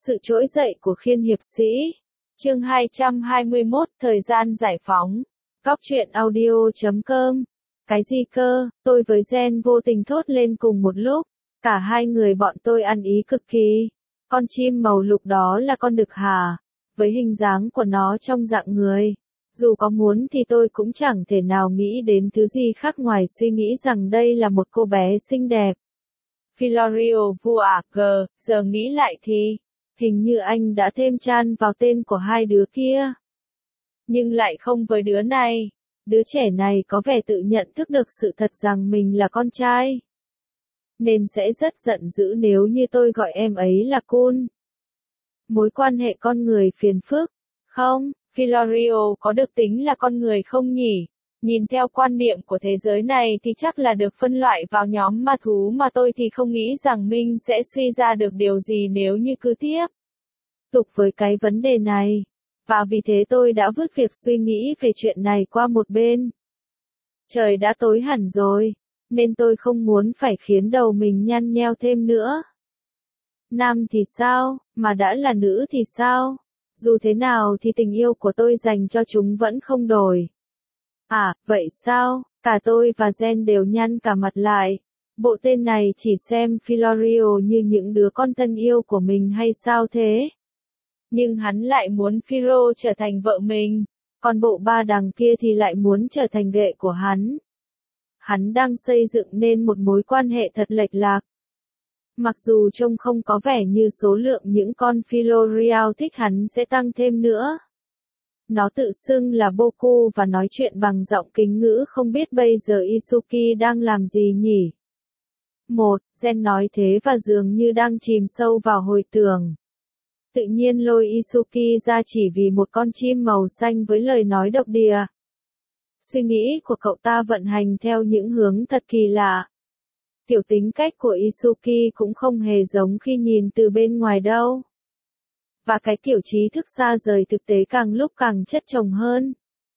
Sự trỗi dậy của khiên hiệp sĩ. Chương 221, thời gian giải phóng. Góc truyện audio.com. Cái gì cơ? Tôi với Gen vô tình thốt lên cùng một lúc. Cả hai người bọn tôi ăn ý cực kỳ. Con chim màu lục đó là con đực hả? Với hình dáng của nó trong dạng người. Dù có muốn thì tôi cũng chẳng thể nào nghĩ đến thứ gì khác ngoài suy nghĩ rằng đây là một cô bé xinh đẹp. Filorio Vuarque, giờ nghĩ lại thì, hình như anh đã thêm chan vào tên của hai đứa kia. Nhưng lại không với đứa này. Đứa trẻ này có vẻ tự nhận thức được sự thật rằng mình là con trai. Nên sẽ rất giận dữ nếu như tôi gọi em ấy là Kun. Mối quan hệ con người phiền phức. Không, Filorio có được tính là con người không nhỉ? Nhìn theo quan niệm của thế giới này thì chắc là được phân loại vào nhóm ma thú mà tôi thì không nghĩ rằng mình sẽ suy ra được điều gì nếu như cứ tiếp tục với cái vấn đề này. Và vì thế tôi đã vứt việc suy nghĩ về chuyện này qua một bên. Trời đã tối hẳn rồi, nên tôi không muốn phải khiến đầu mình nhăn nheo thêm nữa. Nam thì sao, mà đã là nữ thì sao? Dù thế nào thì tình yêu của tôi dành cho chúng vẫn không đổi. À, vậy sao? Cả tôi và Gen đều nhăn cả mặt lại. Bộ tên này chỉ xem Filorio như những đứa con thân yêu của mình hay sao thế? Nhưng hắn lại muốn Firo trở thành vợ mình, còn bộ ba đằng kia thì lại muốn trở thành ghệ của hắn. Hắn đang xây dựng nên một mối quan hệ thật lệch lạc. Mặc dù trông không có vẻ như số lượng những con Filorio thích hắn sẽ tăng thêm nữa. Nó tự xưng là Boku và nói chuyện bằng giọng kính ngữ, không biết bây giờ Isuki đang làm gì nhỉ? Gen nói thế và dường như đang chìm sâu vào hồi tưởng. Tự nhiên lôi Isuki ra chỉ vì một con chim màu xanh với lời nói độc địa. Suy nghĩ của cậu ta vận hành theo những hướng thật kỳ lạ. Kiểu tính cách của Isuki cũng không hề giống khi nhìn từ bên ngoài đâu. Và cái kiểu trí thức xa rời thực tế càng lúc càng chất chồng hơn.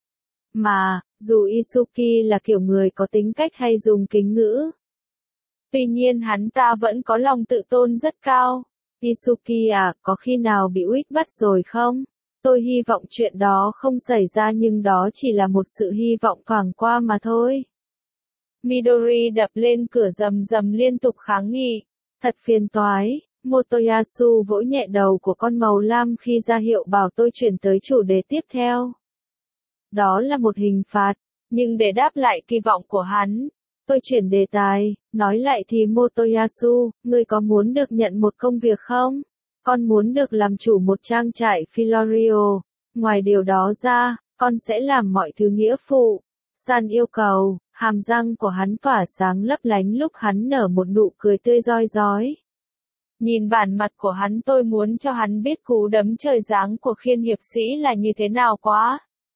Mà, dù Isuki là kiểu người có tính cách hay dùng kính ngữ, tuy nhiên hắn ta vẫn có lòng tự tôn rất cao. Isuki à, có khi nào bị uýt bắt rồi không? Tôi hy vọng chuyện đó không xảy ra, nhưng đó chỉ là một sự hy vọng thoảng qua mà thôi. Midori đập lên cửa rầm rầm liên tục kháng nghị. Thật phiền toái. Motoyasu vỗ nhẹ đầu của con màu lam khi ra hiệu bảo tôi chuyển tới chủ đề tiếp theo. Đó là một hình phạt, nhưng để đáp lại kỳ vọng của hắn, tôi chuyển đề tài, nói lại thì Motoyasu, ngươi có muốn được nhận một công việc không? Con muốn được làm chủ một trang trại Filorio. Ngoài điều đó ra, con sẽ làm mọi thứ nghĩa phụ. San yêu cầu, hàm răng của hắn tỏa sáng lấp lánh lúc hắn nở một nụ cười tươi rói rói. Nhìn bản mặt của hắn tôi muốn cho hắn biết cú đấm trời giáng của khiên hiệp sĩ là như thế nào quá.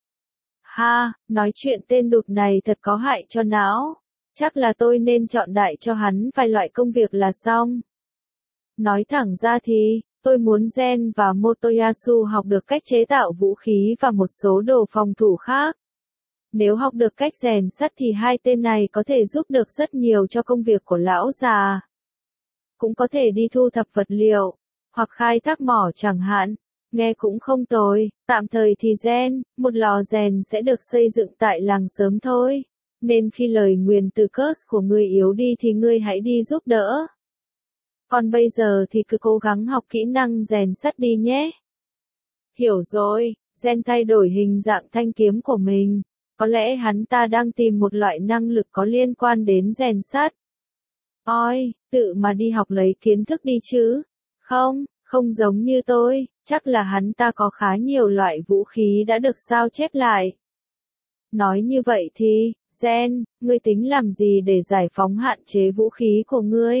Ha, nói chuyện tên đụt này thật có hại cho não. Chắc là tôi nên chọn đại cho hắn vài loại công việc là xong. Nói thẳng ra thì, tôi muốn Gen và Motoyasu học được cách chế tạo vũ khí và một số đồ phòng thủ khác. Nếu học được cách rèn sắt thì hai tên này có thể giúp được rất nhiều cho công việc của lão già. Cũng có thể đi thu thập vật liệu, hoặc khai thác mỏ chẳng hạn. Nghe cũng không tồi. Tạm thời thì Gen, một lò rèn sẽ được xây dựng tại làng sớm thôi. Nên khi lời nguyền từ curse của ngươi yếu đi thì ngươi hãy đi giúp đỡ. Còn bây giờ thì cứ cố gắng học kỹ năng rèn sắt đi nhé. Hiểu rồi. Gen thay đổi hình dạng thanh kiếm của mình. Có lẽ hắn ta đang tìm một loại năng lực có liên quan đến rèn sắt. Ôi, tự mà đi học lấy kiến thức đi chứ. Không giống như tôi, chắc là hắn ta có khá nhiều loại vũ khí đã được sao chép lại. Nói như vậy thì, Gen, ngươi tính làm gì để giải phóng hạn chế vũ khí của ngươi?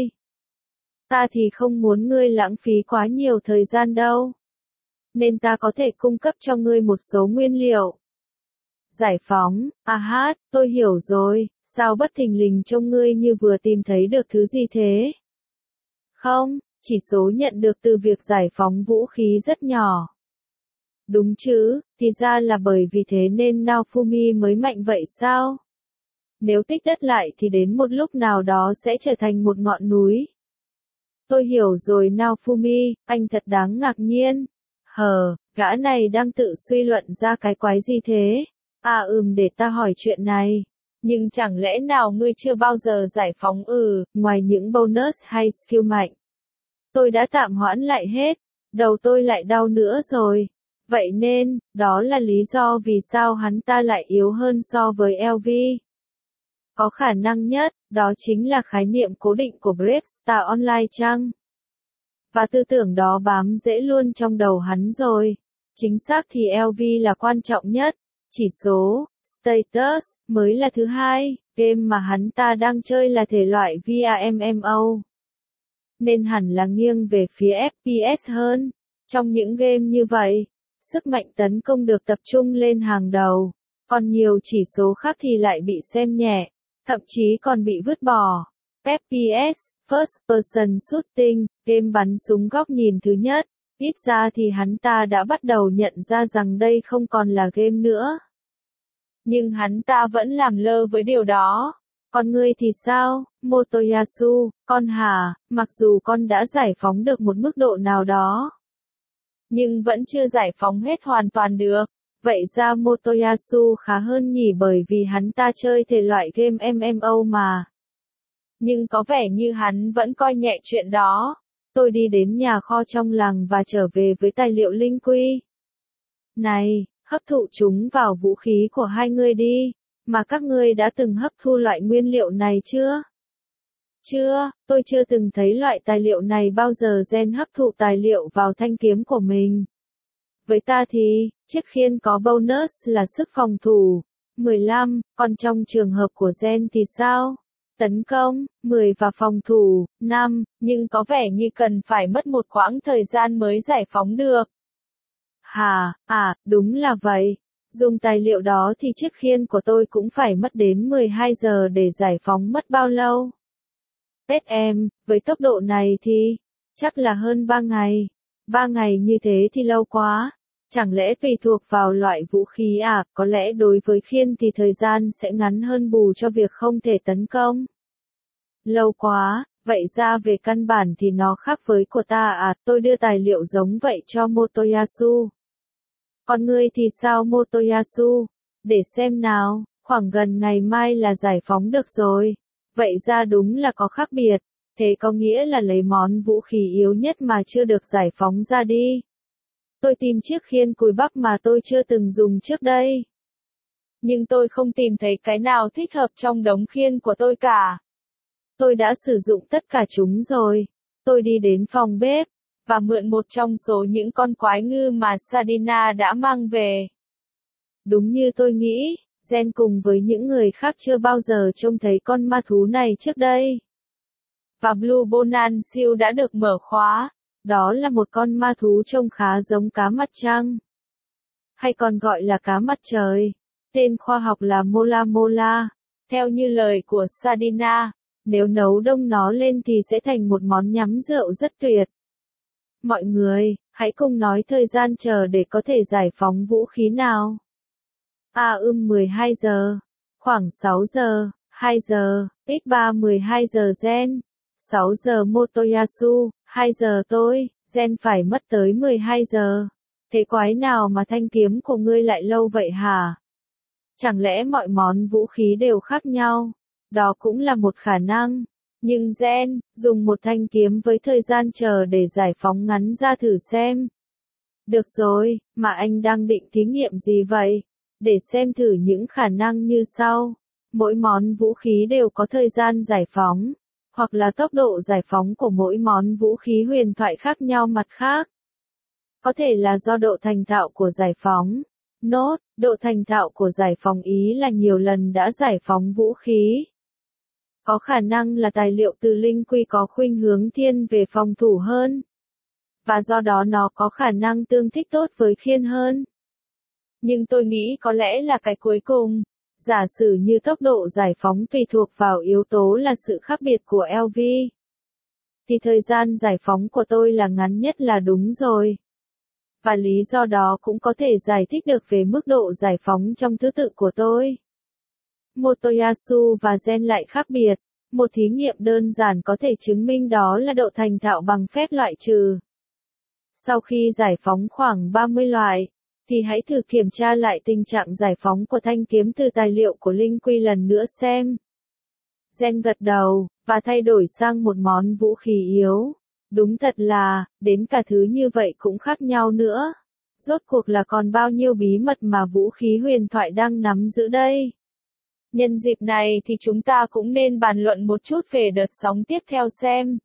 Ta thì không muốn ngươi lãng phí quá nhiều thời gian đâu. Nên ta có thể cung cấp cho ngươi một số nguyên liệu. Giải phóng, tôi hiểu rồi, sao bất thình lình trông ngươi như vừa tìm thấy được thứ gì thế? Không, chỉ số nhận được từ việc giải phóng vũ khí rất nhỏ. Đúng chứ, thì ra là bởi vì thế nên Naofumi mới mạnh vậy sao? Nếu tích đất lại thì đến một lúc nào đó sẽ trở thành một ngọn núi. Tôi hiểu rồi Naofumi, anh thật đáng ngạc nhiên. Gã này đang tự suy luận ra cái quái gì thế? Để ta hỏi chuyện này. Nhưng chẳng lẽ nào ngươi chưa bao giờ giải phóng ngoài những bonus hay skill mạnh? Tôi đã tạm hoãn lại hết, đầu tôi lại đau nữa rồi. Vậy nên, đó là lý do vì sao hắn ta lại yếu hơn so với LV. Có khả năng nhất, đó chính là khái niệm cố định của Bravestar Online chăng? Và tư tưởng đó bám rễ luôn trong đầu hắn rồi. Chính xác thì LV là quan trọng nhất, chỉ số, status, mới là thứ hai, game mà hắn ta đang chơi là thể loại VRMMO. Nên hẳn là nghiêng về phía FPS hơn. Trong những game như vậy, sức mạnh tấn công được tập trung lên hàng đầu, còn nhiều chỉ số khác thì lại bị xem nhẹ, thậm chí còn bị vứt bỏ. FPS, First Person Shooting, game bắn súng góc nhìn thứ nhất, ít ra thì hắn ta đã bắt đầu nhận ra rằng đây không còn là game nữa. Nhưng hắn ta vẫn làm lơ với điều đó. Còn ngươi thì sao, Motoyasu, con hả, mặc dù con đã giải phóng được một mức độ nào đó, nhưng vẫn chưa giải phóng hết hoàn toàn được. Vậy ra Motoyasu khá hơn nhỉ, bởi vì hắn ta chơi thể loại game MMO mà. Nhưng có vẻ như hắn vẫn coi nhẹ chuyện đó. Tôi đi đến nhà kho trong làng và trở về với tài liệu linh quy. Này, hấp thụ chúng vào vũ khí của hai ngươi đi. Mà các ngươi đã từng hấp thu loại nguyên liệu này chưa? Chưa, tôi chưa từng thấy loại tài liệu này bao giờ. Gen hấp thụ tài liệu vào thanh kiếm của mình. Với ta thì, chiếc khiên có bonus là sức phòng thủ, 15, còn trong trường hợp của Gen thì sao? Tấn công, 10 và phòng thủ, 5, nhưng có vẻ như cần phải mất một quãng thời gian mới giải phóng được. Đúng là vậy. Dùng tài liệu đó thì chiếc khiên của tôi cũng phải mất đến 12 giờ để giải phóng. Mất bao lâu? Em, với tốc độ này thì, chắc là hơn 3 ngày. 3 ngày như thế thì lâu quá. Chẳng lẽ tùy thuộc vào loại vũ khí à? Có lẽ đối với khiên thì thời gian sẽ ngắn hơn bù cho việc không thể tấn công. Lâu quá, vậy ra về căn bản thì nó khác với của ta à? Tôi đưa tài liệu giống vậy cho Motoyasu. Còn ngươi thì sao Motoyasu? Để xem nào, khoảng gần ngày mai là giải phóng được rồi. Vậy ra đúng là có khác biệt. Thế có nghĩa là lấy món vũ khí yếu nhất mà chưa được giải phóng ra đi. Tôi tìm chiếc khiên cùi bắp mà tôi chưa từng dùng trước đây. Nhưng tôi không tìm thấy cái nào thích hợp trong đống khiên của tôi cả. Tôi đã sử dụng tất cả chúng rồi. Tôi đi đến phòng bếp, và mượn một trong số những con quái ngư mà Sadina đã mang về. Đúng như tôi nghĩ, Gen cùng với những người khác chưa bao giờ trông thấy con ma thú này trước đây. Và Blue Bonan Seal đã được mở khóa. Đó là một con ma thú trông khá giống cá mặt trăng, hay còn gọi là cá mặt trời. Tên khoa học là Mola Mola. Theo như lời của Sadina, nếu nấu đông nó lên thì sẽ thành một món nhắm rượu rất tuyệt. Mọi người, hãy cùng nói thời gian chờ để có thể giải phóng vũ khí nào. 12 giờ. Khoảng 6 giờ, 2 giờ, x3 12 giờ Gen. 6 giờ Motoyasu, 2 giờ tôi, Gen phải mất tới 12 giờ. Thế quái nào mà thanh kiếm của ngươi lại lâu vậy hả? Chẳng lẽ mọi món vũ khí đều khác nhau? Đó cũng là một khả năng. Nhưng Gen, dùng một thanh kiếm với thời gian chờ để giải phóng ngắn ra thử xem. Được rồi, mà anh đang định thí nghiệm gì vậy? Để xem thử những khả năng như sau. Mỗi món vũ khí đều có thời gian giải phóng, hoặc là tốc độ giải phóng của mỗi món vũ khí huyền thoại khác nhau. Mặt khác, có thể là do độ thành thạo của giải phóng. Nốt, độ thành thạo của giải phóng ý là nhiều lần đã giải phóng vũ khí. Có khả năng là tài liệu từ linh quy có khuynh hướng thiên về phòng thủ hơn, và do đó nó có khả năng tương thích tốt với khiên hơn. Nhưng tôi nghĩ có lẽ là cái cuối cùng. Giả sử như tốc độ giải phóng tùy thuộc vào yếu tố là sự khác biệt của LV, thì thời gian giải phóng của tôi là ngắn nhất là đúng rồi. Và lý do đó cũng có thể giải thích được về mức độ giải phóng trong thứ tự của tôi. Motoyasu và Gen lại khác biệt. Một thí nghiệm đơn giản có thể chứng minh đó là độ thành thạo bằng phép loại trừ. Sau khi giải phóng khoảng 30 loại, thì hãy thử kiểm tra lại tình trạng giải phóng của thanh kiếm từ tài liệu của Linh Quy lần nữa xem. Gen gật đầu, và thay đổi sang một món vũ khí yếu. Đúng thật là, đến cả thứ như vậy cũng khác nhau nữa. Rốt cuộc là còn bao nhiêu bí mật mà vũ khí huyền thoại đang nắm giữ đây? Nhân dịp này thì chúng ta cũng nên bàn luận một chút về đợt sóng tiếp theo xem.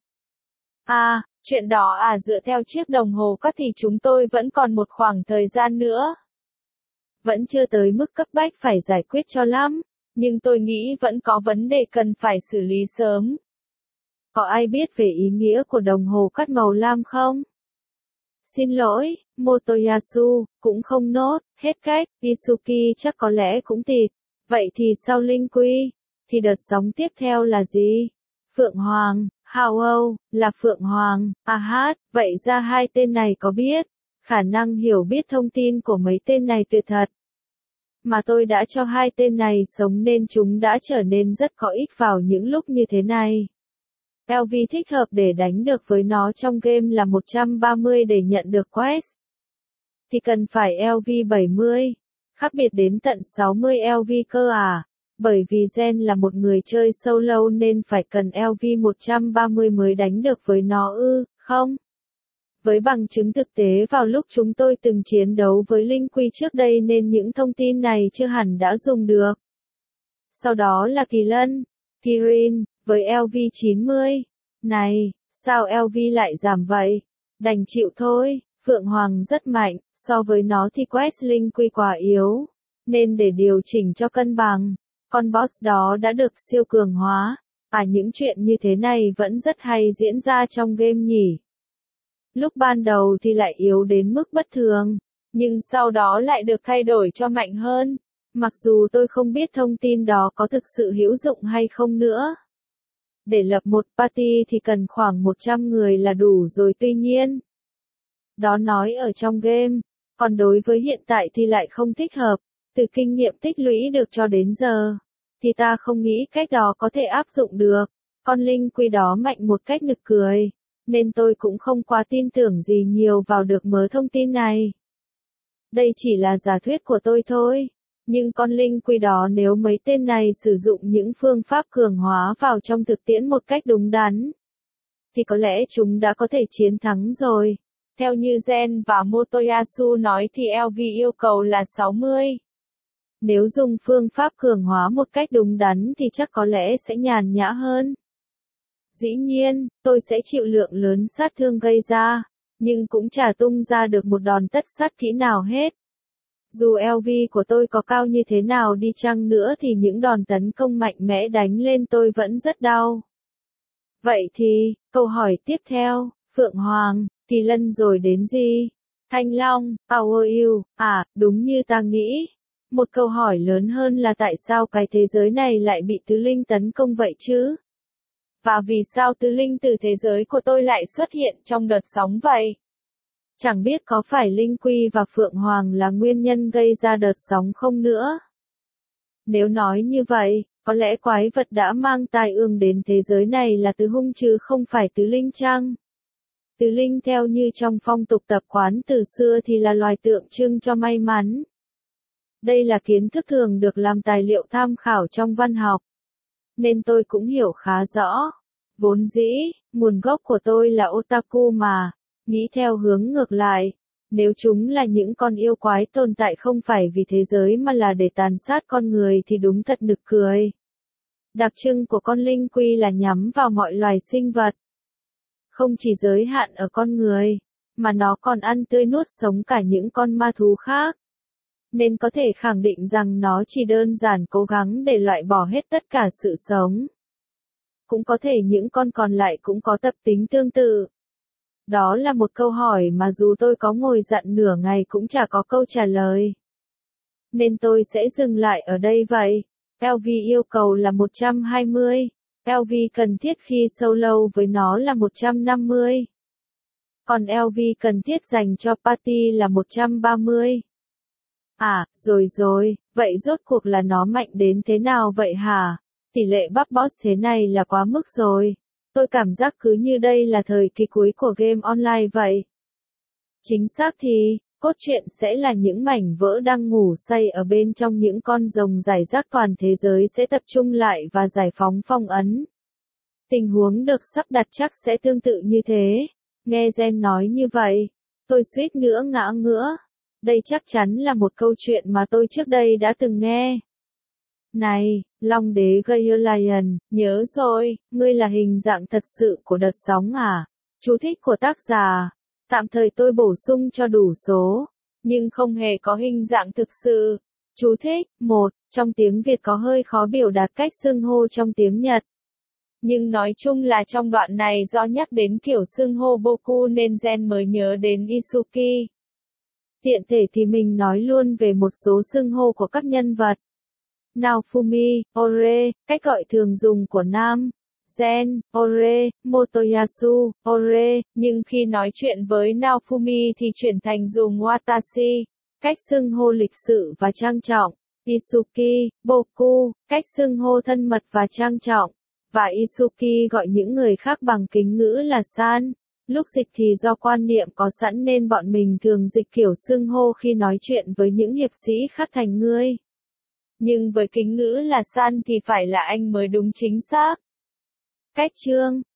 Chuyện đó dựa theo chiếc đồng hồ cắt thì chúng tôi vẫn còn một khoảng thời gian nữa. Vẫn chưa tới mức cấp bách phải giải quyết cho lắm, nhưng tôi nghĩ vẫn có vấn đề cần phải xử lý sớm. Có ai biết về ý nghĩa của đồng hồ cắt màu lam không? Xin lỗi, Motoyasu, cũng không nốt, hết cách, Isuki chắc có lẽ cũng tịt. Vậy thì sau Linh Quy, thì đợt sóng tiếp theo là gì? Phượng Hoàng, Hao là Phượng Hoàng, vậy ra hai tên này có biết? Khả năng hiểu biết thông tin của mấy tên này tuyệt thật. Mà tôi đã cho hai tên này sống nên chúng đã trở nên rất có ích vào những lúc như thế này. LV thích hợp để đánh được với nó trong game là 130 để nhận được quest. Thì cần phải LV 70. Khác biệt đến tận 60 LV cơ à? Bởi vì Gen là một người chơi solo nên phải cần LV 130 mới đánh được với nó không? Với bằng chứng thực tế vào lúc chúng tôi từng chiến đấu với Linh Quy trước đây nên những thông tin này chưa hẳn đã dùng được. Sau đó là Kỳ Lân, Kirin, với LV 90. Này, sao LV lại giảm vậy? Đành chịu thôi, Phượng Hoàng rất mạnh, so với nó thì quest Linh Quy quá yếu. Nên để điều chỉnh cho cân bằng, con boss đó đã được siêu cường hóa. Những chuyện như thế này vẫn rất hay diễn ra trong game nhỉ. Lúc ban đầu thì lại yếu đến mức bất thường, nhưng sau đó lại được thay đổi cho mạnh hơn. Mặc dù tôi không biết thông tin đó có thực sự hữu dụng hay không nữa. Để lập một party thì cần khoảng 100 người là đủ rồi tuy nhiên. Đó nói ở trong game, còn đối với hiện tại thì lại không thích hợp. Từ kinh nghiệm tích lũy được cho đến giờ, thì ta không nghĩ cách đó có thể áp dụng được. Con Linh Quy đó mạnh một cách nực cười, nên tôi cũng không quá tin tưởng gì nhiều vào được mớ thông tin này. Đây chỉ là giả thuyết của tôi thôi. Nhưng con Linh Quy đó nếu mấy tên này sử dụng những phương pháp cường hóa vào trong thực tiễn một cách đúng đắn, thì có lẽ chúng đã có thể chiến thắng rồi. Theo như Gen và Motoyasu nói thì LV yêu cầu là 60. Nếu dùng phương pháp cường hóa một cách đúng đắn thì chắc có lẽ sẽ nhàn nhã hơn. Dĩ nhiên, tôi sẽ chịu lượng lớn sát thương gây ra, nhưng cũng chả tung ra được một đòn tất sát kỹ nào hết. Dù LV của tôi có cao như thế nào đi chăng nữa thì những đòn tấn công mạnh mẽ đánh lên tôi vẫn rất đau. Vậy thì, câu hỏi tiếp theo, Phượng Hoàng, Kỳ Lân rồi đến gì? Thanh Long, how are you? Đúng như ta nghĩ. Một câu hỏi lớn hơn là tại sao cái thế giới này lại bị tứ linh tấn công vậy chứ? Và vì sao tứ linh từ thế giới của tôi lại xuất hiện trong đợt sóng vậy? Chẳng biết có phải Linh Quy và Phượng Hoàng là nguyên nhân gây ra đợt sóng không nữa? Nếu nói như vậy, có lẽ quái vật đã mang tai ương đến thế giới này là tứ hung chứ không phải tứ linh chăng? Tứ linh theo như trong phong tục tập quán từ xưa thì là loài tượng trưng cho may mắn. Đây là kiến thức thường được làm tài liệu tham khảo trong văn học. Nên tôi cũng hiểu khá rõ. Vốn dĩ, nguồn gốc của tôi là otaku mà. Nghĩ theo hướng ngược lại. Nếu chúng là những con yêu quái tồn tại không phải vì thế giới mà là để tàn sát con người thì đúng thật nực cười. Đặc trưng của con Linh Quy là nhắm vào mọi loài sinh vật. Không chỉ giới hạn ở con người, mà nó còn ăn tươi nuốt sống cả những con ma thú khác. Nên có thể khẳng định rằng nó chỉ đơn giản cố gắng để loại bỏ hết tất cả sự sống. Cũng có thể những con còn lại cũng có tập tính tương tự. Đó là một câu hỏi mà dù tôi có ngồi dặn nửa ngày cũng chả có câu trả lời. Nên tôi sẽ dừng lại ở đây vậy. LV yêu cầu là 120. LV cần thiết khi solo với nó là 150. Còn LV cần thiết dành cho party là 130. Rồi, vậy rốt cuộc là nó mạnh đến thế nào vậy hả? Tỷ lệ bug boss thế này là quá mức rồi. Tôi cảm giác cứ như đây là thời kỳ cuối của game online vậy. Chính xác thì, cốt truyện sẽ là những mảnh vỡ đang ngủ say ở bên trong những con rồng rải rác toàn thế giới sẽ tập trung lại và giải phóng phong ấn. Tình huống được sắp đặt chắc sẽ tương tự như thế. Nghe Jen nói như vậy, tôi suýt nữa ngã ngửa. Đây chắc chắn là một câu chuyện mà tôi trước đây đã từng nghe. Này, Long đế Gaelian, nhớ rồi, ngươi là hình dạng thật sự của đợt sóng à? Chú thích của tác giả. Tạm thời tôi bổ sung cho đủ số, nhưng không hề có hình dạng thực sự. Chú thích, 1. Trong tiếng Việt có hơi khó biểu đạt cách xưng hô trong tiếng Nhật. Nhưng nói chung là trong đoạn này do nhắc đến kiểu xưng hô Boku nên Jen mới nhớ đến Isuki. Tiện thể thì mình nói luôn về một số xưng hô của các nhân vật. Naofumi, Ore, cách gọi thường dùng của nam. Zen, Ore, Motoyasu, Ore, nhưng khi nói chuyện với Naofumi thì chuyển thành dùng Watashi, cách xưng hô lịch sự và trang trọng. Isuki, Boku, cách xưng hô thân mật và trang trọng. Và Isuki gọi những người khác bằng kính ngữ là san. Lúc dịch thì do quan niệm có sẵn nên bọn mình thường dịch kiểu xưng hô khi nói chuyện với những hiệp sĩ khác thành ngươi. Nhưng với kính ngữ là san thì phải là anh mới đúng chính xác. Cách chương